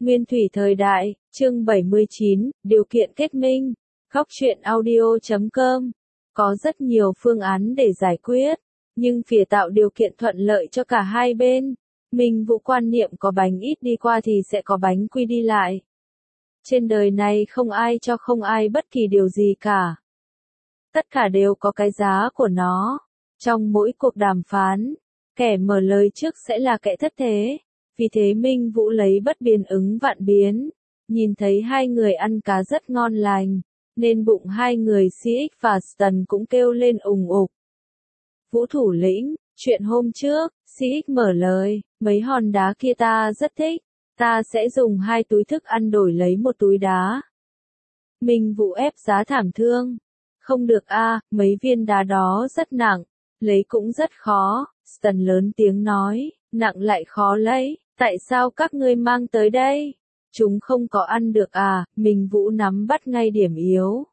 Nguyên thủy thời đại, chương 79, điều kiện kết minh. Góc truyện audio.com. Có rất nhiều phương án để giải quyết, nhưng phía tạo điều kiện thuận lợi cho cả hai bên. Minh Vũ quan niệm có bánh ít đi qua thì sẽ có bánh quy đi lại. Trên đời này không ai cho không ai bất kỳ điều gì cả. Tất cả đều có cái giá của nó. Trong mỗi cuộc đàm phán, kẻ mở lời trước sẽ là kẻ thất thế. Vì thế Minh Vũ lấy bất biến ứng vạn biến. Nhìn thấy hai người ăn cá rất ngon lành, nên bụng hai người CX và Stan cũng kêu lên ùng ục. Vũ thủ lĩnh, chuyện hôm trước, CX mở lời, mấy hòn đá kia ta rất thích, ta sẽ dùng 2 túi thức ăn đổi lấy 1 túi đá. Minh Vũ ép giá thảm thương. Không được a, mấy viên đá đó rất nặng, lấy cũng rất khó. Stan lớn tiếng nói, nặng lại khó lấy, tại sao các ngươi mang tới đây? Chúng không có ăn được à? Minh Vũ nắm bắt ngay điểm yếu.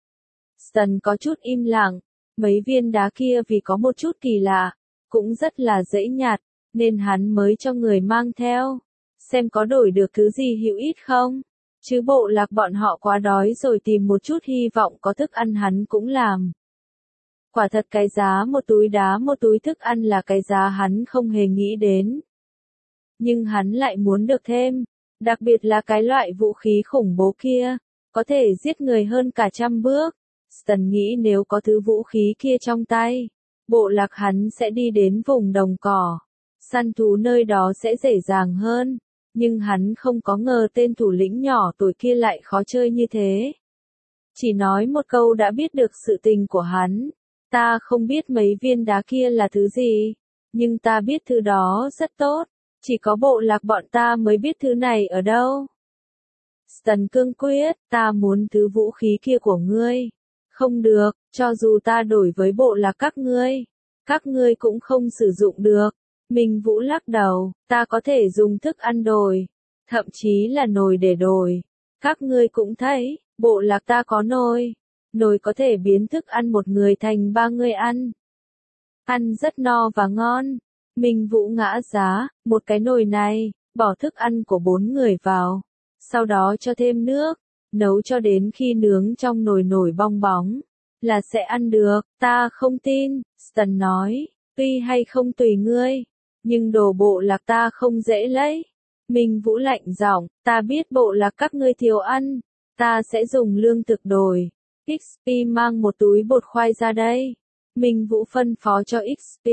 Stan có chút im lặng, mấy viên đá kia vì có một chút kỳ lạ, cũng rất là dễ nhặt, nên hắn mới cho người mang theo, xem có đổi được thứ gì hữu ích không. Chứ bộ lạc bọn họ quá đói rồi tìm một chút hy vọng có thức ăn hắn cũng làm. Quả thật cái giá 1 túi đá 1 túi thức ăn là cái giá hắn không hề nghĩ đến. Nhưng hắn lại muốn được thêm, đặc biệt là cái loại vũ khí khủng bố kia, có thể giết người hơn cả 100 bước. Stan nghĩ nếu có thứ vũ khí kia trong tay, bộ lạc hắn sẽ đi đến vùng đồng cỏ, săn thú nơi đó sẽ dễ dàng hơn. Nhưng hắn không có ngờ tên thủ lĩnh nhỏ tuổi kia lại khó chơi như thế. Chỉ nói một câu đã biết được sự tình của hắn. Ta không biết mấy viên đá kia là thứ gì, nhưng ta biết thứ đó rất tốt. Chỉ có bộ lạc bọn ta mới biết thứ này ở đâu. Stan cương quyết, ta muốn thứ vũ khí kia của ngươi. Không được, cho dù ta đổi với bộ lạc các ngươi cũng không sử dụng được. Minh Vũ lắc đầu, ta có thể dùng thức ăn đổi, thậm chí là nồi để đổi. Các ngươi cũng thấy, bộ lạc ta có nồi. Nồi có thể biến thức ăn một người thành 3 người ăn. Ăn rất no và ngon. Minh Vũ ngã giá, một cái nồi này, bỏ thức ăn của 4 người vào. Sau đó cho thêm nước, nấu cho đến khi nướng trong nồi nổi bong bóng, là sẽ ăn được. Ta không tin, Stan nói, tuy hay không tùy ngươi, nhưng đồ bộ lạc ta không dễ lấy. Minh Vũ lạnh giọng, ta biết bộ lạc các ngươi thiếu ăn, ta sẽ dùng lương thực đổi. XP mang 1 túi bột khoai ra đây. Minh Vũ phân phó cho XP.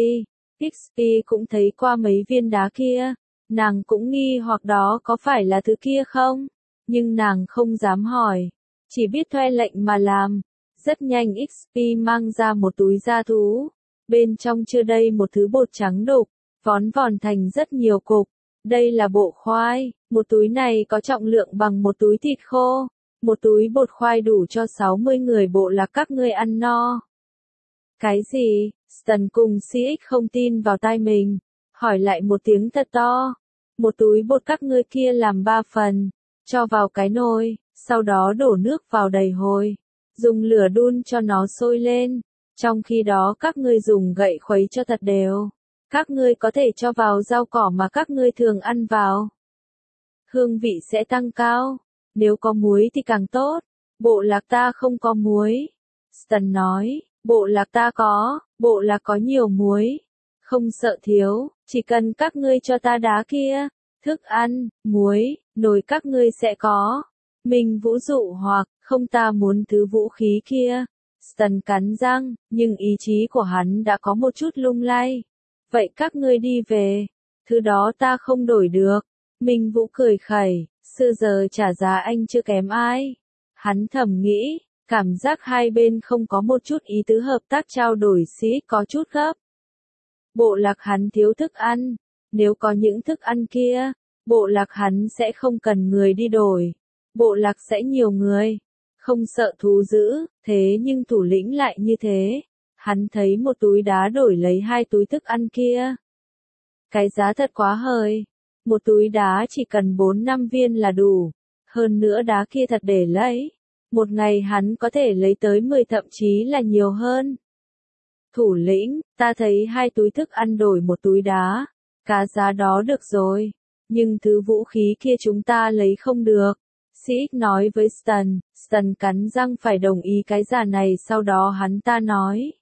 XP cũng thấy qua mấy viên đá kia, nàng cũng nghi hoặc đó có phải là thứ kia không, nhưng nàng không dám hỏi, chỉ biết thuê lệnh mà làm. Rất nhanh XP mang ra một túi da thú, bên trong chứa đầy một thứ bột trắng đục, vón vòn thành rất nhiều cục. Đây là bộ khoai, một túi này có trọng lượng bằng 1 túi thịt khô, một túi bột khoai đủ cho 60 người bộ lạc các ngươi ăn no. Cái gì? Stan cùng CX không tin vào tai mình, hỏi lại một tiếng thật to. Một túi bột các ngươi kia làm 3 phần, cho vào cái nồi, sau đó đổ nước vào đầy hồi, dùng lửa đun cho nó sôi lên. Trong khi đó các ngươi dùng gậy khuấy cho thật đều. Các ngươi có thể cho vào rau cỏ mà các ngươi thường ăn vào. Hương vị sẽ tăng cao, nếu có muối thì càng tốt. Bộ lạc ta không có muối. Stan nói, bộ lạc ta có, bộ lạc có nhiều muối. Không sợ thiếu, chỉ cần các ngươi cho ta đá kia, thức ăn, muối, nồi các ngươi sẽ có. Minh Vũ dụ hoặc, không ta muốn thứ vũ khí kia. Stan cắn răng, nhưng ý chí của hắn đã có một chút lung lay. Vậy các ngươi đi về, thứ đó ta không đổi được. Minh Vũ cười khẩy, xưa giờ trả giá anh chưa kém ai. Hắn thầm nghĩ, cảm giác hai bên không có một chút ý tứ hợp tác trao đổi có chút gấp. Bộ lạc hắn thiếu thức ăn, nếu có những thức ăn kia, bộ lạc hắn sẽ không cần người đi đổi. Bộ lạc sẽ nhiều người, không sợ thú dữ, thế nhưng thủ lĩnh lại như thế. Hắn thấy 1 túi đá đổi lấy 2 túi thức ăn kia. Cái giá thật quá hời. 1 túi đá chỉ cần 4-5 viên là đủ. Hơn nữa đá kia thật để lấy. Một ngày hắn có thể lấy tới 10 thậm chí là nhiều hơn. Thủ lĩnh, ta thấy 2 túi thức ăn đổi 1 túi đá. Cá giá đó được rồi. Nhưng thứ vũ khí kia chúng ta lấy không được. Sĩ nói với Stan, Stan cắn răng phải đồng ý cái giả này, sau đó hắn ta nói.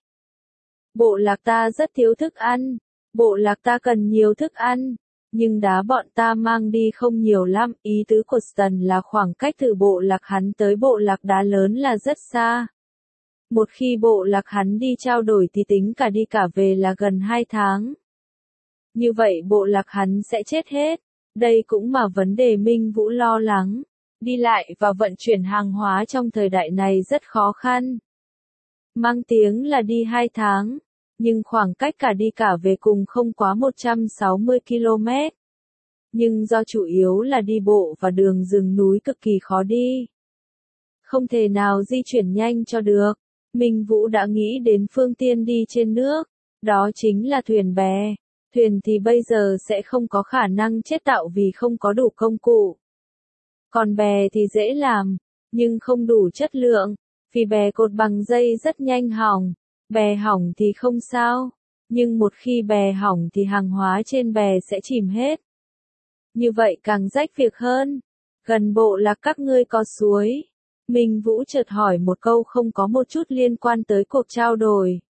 Bộ lạc ta rất thiếu thức ăn, bộ lạc ta cần nhiều thức ăn, nhưng đá bọn ta mang đi không nhiều lắm. Ý tứ của Stan là khoảng cách từ bộ lạc hắn tới bộ lạc đá lớn là rất xa. Một khi bộ lạc hắn đi trao đổi thì tính cả đi cả về là gần 2 tháng. Như vậy bộ lạc hắn sẽ chết hết. Đây cũng mà vấn đề Minh Vũ lo lắng. Đi lại và vận chuyển hàng hóa trong thời đại này rất khó khăn. Mang tiếng là đi 2 tháng, nhưng khoảng cách cả đi cả về cùng không quá 160 km. Nhưng do chủ yếu là đi bộ và đường rừng núi cực kỳ khó đi. Không thể nào di chuyển nhanh cho được. Minh Vũ đã nghĩ đến phương tiện đi trên nước, đó chính là thuyền bè. Thuyền thì bây giờ sẽ không có khả năng chế tạo vì không có đủ công cụ. Còn bè thì dễ làm, nhưng không đủ chất lượng, vì bè cột bằng dây rất nhanh hỏng. Bè hỏng thì không sao, nhưng một khi bè hỏng thì hàng hóa trên bè sẽ chìm hết. Như vậy càng rách việc hơn. Gần bộ lạc các ngươi có suối. Minh Vũ chợt hỏi một câu không có một chút liên quan tới cuộc trao đổi.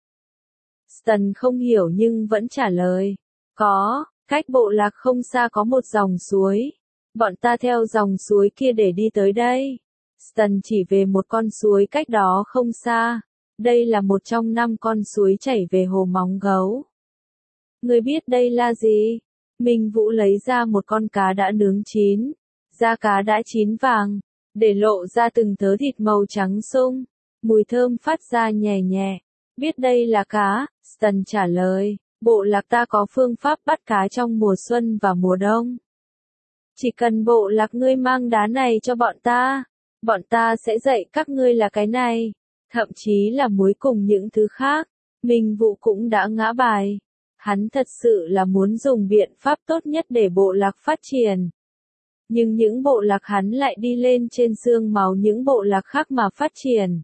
Stan không hiểu nhưng vẫn trả lời. Có, cách bộ lạc không xa có một dòng suối. Bọn ta theo dòng suối kia để đi tới đây. Stan chỉ về một con suối cách đó không xa. Đây là một trong 5 con suối chảy về hồ Móng Gấu. Ngươi biết đây là gì? Minh Vũ lấy ra một con cá đã nướng chín. Da cá đã chín vàng, để lộ ra từng thớ thịt màu trắng sung. Mùi thơm phát ra nhẹ nhẹ. Biết đây là cá, Stan trả lời. Bộ lạc ta có phương pháp bắt cá trong mùa xuân và mùa đông. Chỉ cần bộ lạc ngươi mang đá này cho bọn ta sẽ dạy các ngươi là cái này, thậm chí là muối cùng những thứ khác. Minh Vũ cũng đã ngã bài. Hắn thật sự là muốn dùng biện pháp tốt nhất để bộ lạc phát triển. Nhưng những bộ lạc hắn lại đi lên trên xương máu những bộ lạc khác mà phát triển.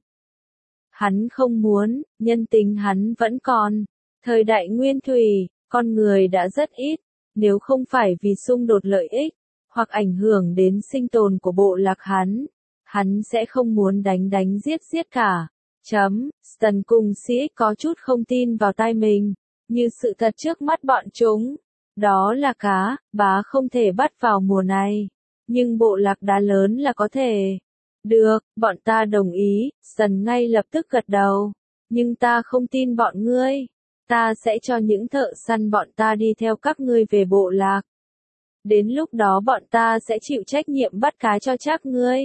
Hắn không muốn, nhân tính hắn vẫn còn. Thời đại nguyên thủy, con người đã rất ít, nếu không phải vì xung đột lợi ích, hoặc ảnh hưởng đến sinh tồn của bộ lạc hắn sẽ không muốn đánh giết cả. Stan cùng Sĩ có chút không tin vào tai mình, như sự thật trước mắt bọn chúng. Đó là cá, bá không thể bắt vào mùa này, nhưng bộ lạc đá lớn là có thể. Được, bọn ta đồng ý, Stan ngay lập tức gật đầu. Nhưng ta không tin bọn ngươi. Ta sẽ cho những thợ săn bọn ta đi theo các ngươi về bộ lạc. Đến lúc đó bọn ta sẽ chịu trách nhiệm bắt cá cho các ngươi.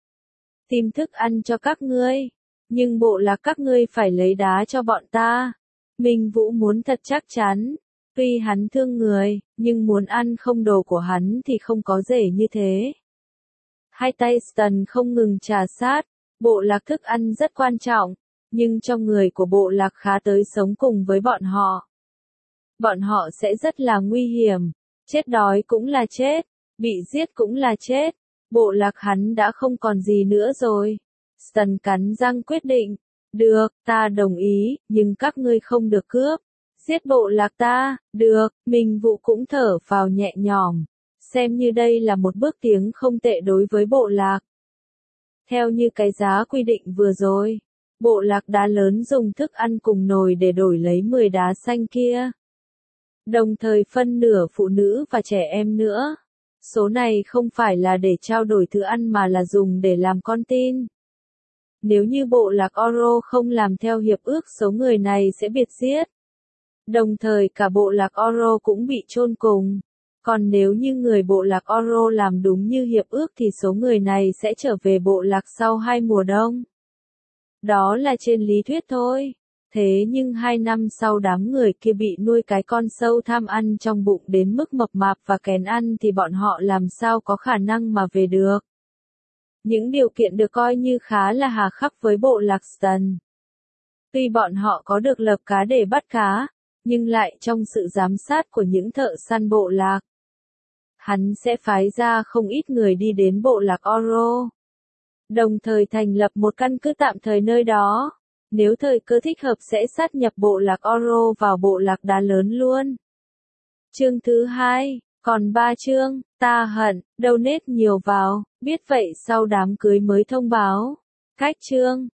Tìm thức ăn cho các ngươi. Nhưng bộ lạc các ngươi phải lấy đá cho bọn ta. Minh Vũ muốn thật chắc chắn. Tuy hắn thương người, nhưng muốn ăn không đồ của hắn thì không có dễ như thế. Hai tay Stan không ngừng trà sát. Bộ lạc thức ăn rất quan trọng. Nhưng cho người của bộ lạc khá tới sống cùng với bọn họ. Bọn họ sẽ rất là nguy hiểm. Chết đói cũng là chết. Bị giết cũng là chết. Bộ lạc hắn đã không còn gì nữa rồi. Stan cắn răng quyết định. Được, ta đồng ý, nhưng các ngươi không được cướp. Giết bộ lạc ta, được, Minh Vũ cũng thở phào nhẹ nhõm. Xem như đây là một bước tiến không tệ đối với bộ lạc. Theo như cái giá quy định vừa rồi. Bộ lạc đá lớn dùng thức ăn cùng nồi để đổi lấy 10 đá xanh kia. Đồng thời phân nửa phụ nữ và trẻ em nữa. Số này không phải là để trao đổi thức ăn mà là dùng để làm con tin. Nếu như bộ lạc Oro không làm theo hiệp ước số người này sẽ bị giết. Đồng thời cả bộ lạc Oro cũng bị chôn cùng. Còn nếu như người bộ lạc Oro làm đúng như hiệp ước thì số người này sẽ trở về bộ lạc sau 2 mùa đông. Đó là trên lý thuyết thôi. Thế nhưng 2 năm sau đám người kia bị nuôi cái con sâu tham ăn trong bụng đến mức mập mạp và kén ăn thì bọn họ làm sao có khả năng mà về được. Những điều kiện được coi như khá là hà khắc với bộ lạc Stan. Tuy bọn họ có được lập cá để bắt cá, nhưng lại trong sự giám sát của những thợ săn bộ lạc. Hắn sẽ phái ra không ít người đi đến bộ lạc Oro. Đồng thời thành lập một căn cứ tạm thời nơi đó. Nếu thời cơ thích hợp sẽ sát nhập bộ lạc Oro vào bộ lạc đá lớn luôn. Chương thứ 2. Còn 3 chương, ta hận, donate nhiều vào, biết vậy sau đám cưới mới thông báo. Cách chương